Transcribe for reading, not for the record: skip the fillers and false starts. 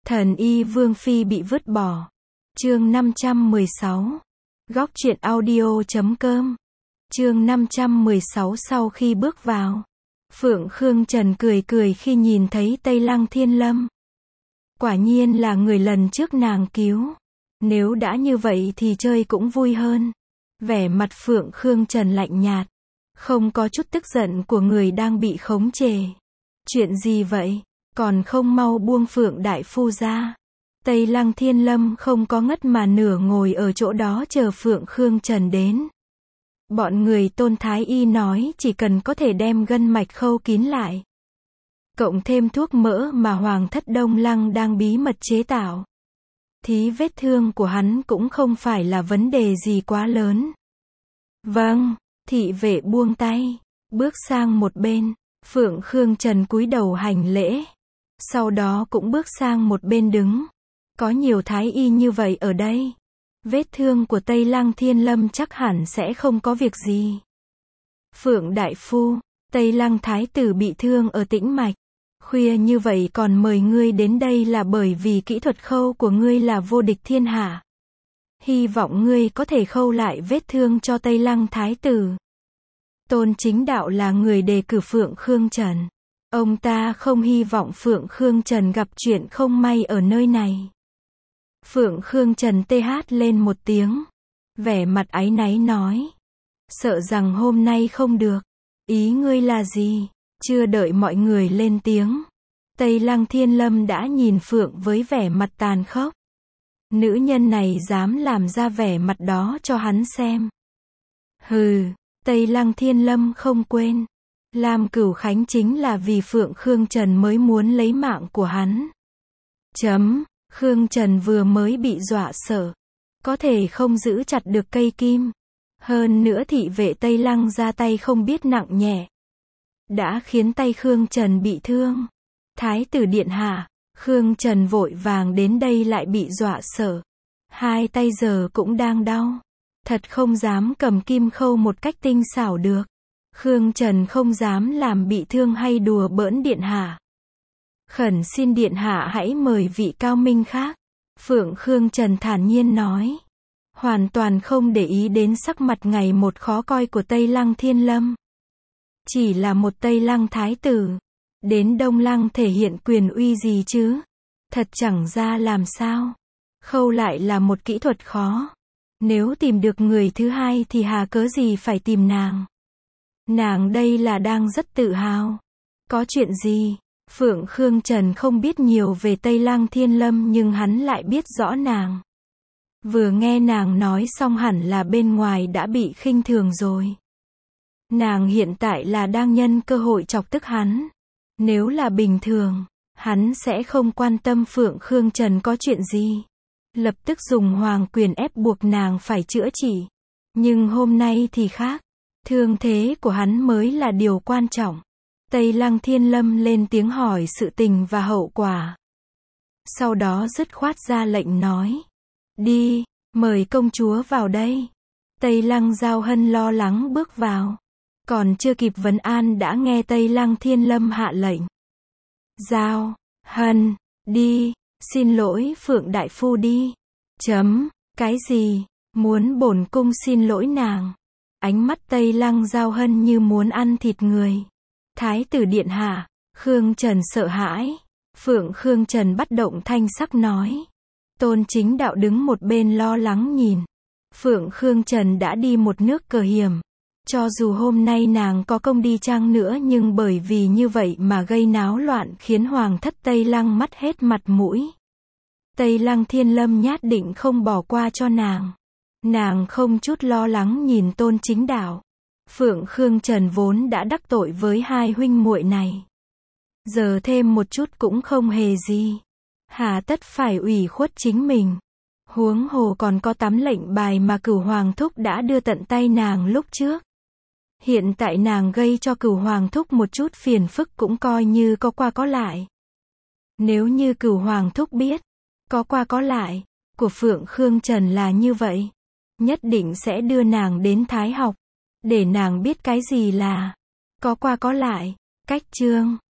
Thần y Vương Phi bị vứt bỏ. Chương 516. Góc truyện audio.com. Chương 516. Sau khi bước vào, Phượng Khương Trần cười cười khi nhìn thấy Tây Lăng Thiên Lâm. Quả nhiên là người lần trước nàng cứu. Nếu đã như vậy thì chơi cũng vui hơn. Vẻ mặt Phượng Khương Trần lạnh nhạt, không có chút tức giận của người đang bị khống chế. Chuyện gì vậy? Còn không mau buông Phượng đại phu ra. Tây Lăng Thiên Lâm không có ngất mà nửa ngồi ở chỗ đó chờ Phượng Khương Trần đến. Bọn người Tôn Thái Y nói chỉ cần có thể đem gân mạch khâu kín lại, cộng thêm thuốc mỡ mà Hoàng thất Đông Lăng đang bí mật chế tạo, thì vết thương của hắn cũng không phải là vấn đề gì quá lớn. Vâng, thị vệ buông tay, bước sang một bên. Phượng Khương Trần cúi đầu hành lễ, sau đó cũng bước sang một bên đứng. Có nhiều thái y như vậy ở đây, vết thương của Tây Lăng Thiên Lâm chắc hẳn sẽ không có việc gì. Phượng đại phu, Tây Lăng thái tử bị thương ở tĩnh mạch. Khuya như vậy còn mời ngươi đến đây là bởi vì kỹ thuật khâu của ngươi là vô địch thiên hạ. Hy vọng ngươi có thể khâu lại vết thương cho Tây Lăng thái tử. Tôn Chính Đạo là người đề cử Phượng Khương Trần. Ông ta không hy vọng Phượng Khương Trần gặp chuyện không may ở nơi này. Phượng Khương Trần tê hát lên một tiếng, vẻ mặt áy náy nói. Sợ rằng hôm nay không được. Ý ngươi là gì? Chưa đợi mọi người lên tiếng, Tây Lăng Thiên Lâm đã nhìn Phượng với vẻ mặt tàn khốc. Nữ nhân này dám làm ra vẻ mặt đó cho hắn xem. Hừ, Tây Lăng Thiên Lâm không quên. Lam Cửu Khánh chính là vì Phượng Khương Trần mới muốn lấy mạng của hắn. Khương Trần vừa mới bị dọa sợ, có thể không giữ chặt được cây kim. Hơn nữa thị vệ Tây Lăng ra tay không biết nặng nhẹ, đã khiến tay Khương Trần bị thương. Thái tử điện hạ, Khương Trần vội vàng đến đây lại bị dọa sợ. Hai tay giờ cũng đang đau. Thật không dám cầm kim khâu một cách tinh xảo được. Khương Trần không dám làm bị thương hay đùa bỡn điện hạ. Khẩn xin điện hạ hãy mời vị cao minh khác. Phượng Khương Trần thản nhiên nói, hoàn toàn không để ý đến sắc mặt ngày một khó coi của Tây Lăng Thiên Lâm. Chỉ là một Tây Lăng thái tử, đến Đông Lăng thể hiện quyền uy gì chứ? Thật chẳng ra làm sao. Khâu lại là một kỹ thuật khó. Nếu tìm được người thứ hai thì hà cớ gì phải tìm nàng. Nàng đây là đang rất tự hào. Có chuyện gì? Phượng Khương Trần không biết nhiều về Tây Lăng Thiên Lâm nhưng hắn lại biết rõ nàng. Vừa nghe nàng nói xong hẳn là bên ngoài đã bị khinh thường rồi. Nàng hiện tại là đang nhân cơ hội chọc tức hắn. Nếu là bình thường, hắn sẽ không quan tâm Phượng Khương Trần có chuyện gì. Lập tức dùng hoàng quyền ép buộc nàng phải chữa trị. Nhưng hôm nay thì khác. Thương thế của hắn mới là điều quan trọng. Tây Lăng Thiên Lâm lên tiếng hỏi sự tình và hậu quả. Sau đó dứt khoát ra lệnh nói. Đi, mời công chúa vào đây. Tây Lăng Giao Hân lo lắng bước vào. Còn chưa kịp vấn an đã nghe Tây Lăng Thiên Lâm hạ lệnh. Giao Hân, đi, xin lỗi Phượng đại phu đi. Cái gì? Muốn bổn cung xin lỗi nàng? Ánh mắt Tây Lăng Giao Hân như muốn ăn thịt người. Thái tử điện hạ, Khương Trần sợ hãi. Phượng Khương Trần bắt động thanh sắc nói. Tôn Chính Đạo đứng một bên lo lắng nhìn. Phượng Khương Trần đã đi một nước cờ hiểm. Cho dù hôm nay nàng có công đi chăng nữa nhưng bởi vì như vậy mà gây náo loạn khiến Hoàng thất Tây Lăng mất hết mặt mũi. Tây Lăng Thiên Lâm nhất định không bỏ qua cho nàng. Nàng không chút lo lắng nhìn Tôn Chính Đạo. Phượng Khương Trần vốn đã đắc tội với hai huynh muội này. Giờ thêm một chút cũng không hề gì. Hà tất phải ủy khuất chính mình. Huống hồ còn có tấm lệnh bài mà Cửu Hoàng thúc đã đưa tận tay nàng lúc trước. Hiện tại nàng gây cho Cửu Hoàng thúc một chút phiền phức cũng coi như có qua có lại. Nếu như Cửu Hoàng thúc biết, có qua có lại, của Phượng Khương Trần là như vậy, nhất định sẽ đưa nàng đến Thái học, để nàng biết cái gì là có qua có lại. Cách chương